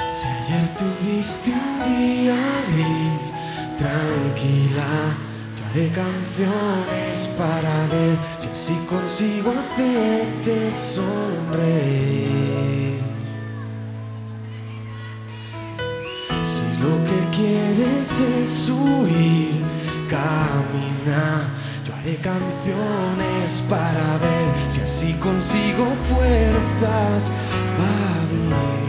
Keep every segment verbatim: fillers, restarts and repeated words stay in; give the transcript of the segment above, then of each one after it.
Si ayer tuviste un día gris, tranquila, yo haré canciones para ver si así consigo hacerte sonreír. Si lo que quieres es huir, camina, yo haré canciones para ver si así consigo fuerzas para vivir.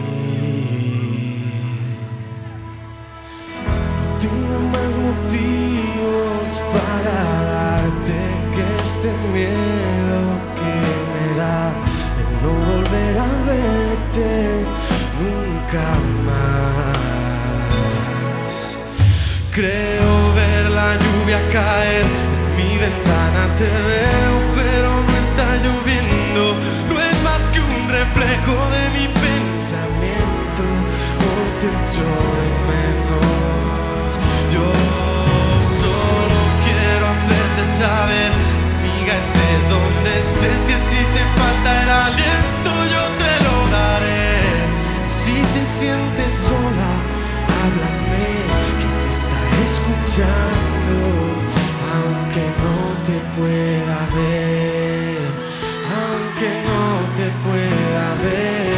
No tengo más motivos para darte que este miedo que me da de no volver a verte nunca más. Creo ver la lluvia caer en mi ventana, te veo pero no está lloviendo. No es más que un reflejo de mi pensamiento. Hoy te echo de menos. Yo solo quiero hacerte saber, amiga, estés donde estés, que si te falta el aliento yo te lo daré. Si te sientes sola, háblame, que te estaré escuchando, aunque no te pueda ver, aunque no te pueda ver.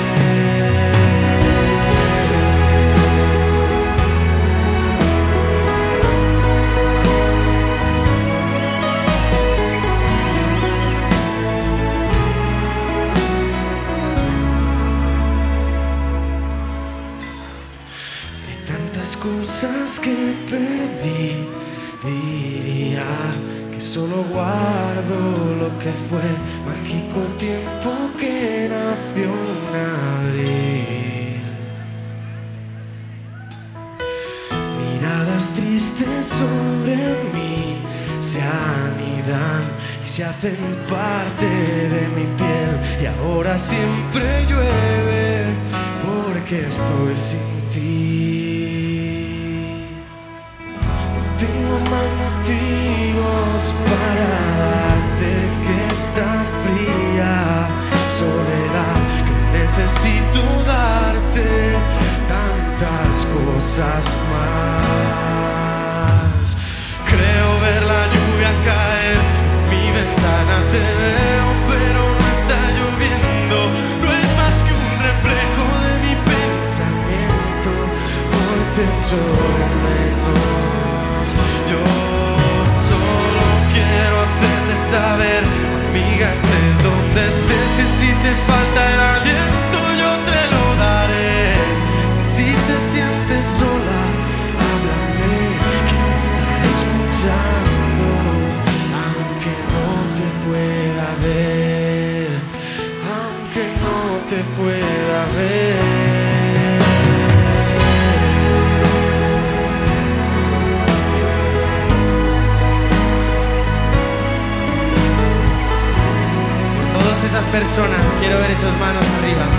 De tantas cosas que perdí, diría que solo guardo lo que fue mágico tiempo que nació en abril. Miradas tristes sobre mí se anidan y se hacen parte de mi piel, y ahora siempre llueve porque estoy sin ti. Tengo más motivos para darte que esta fría soledad, que necesito darte tantas cosas más. Creo ver la lluvia caer en mi ventana, te veo pero no está lloviendo. No es más que un reflejo de mi pensamiento. Hoy te echo de menos. Yo solo quiero hacerte saber, amiga, estés donde estés, que si te falta el aliento yo te lo daré. Si te sientes sola, háblame, que te estaré escuchando, aunque no te pueda ver, aunque no te pueda ver. Esas personas, quiero ver esas manos arriba.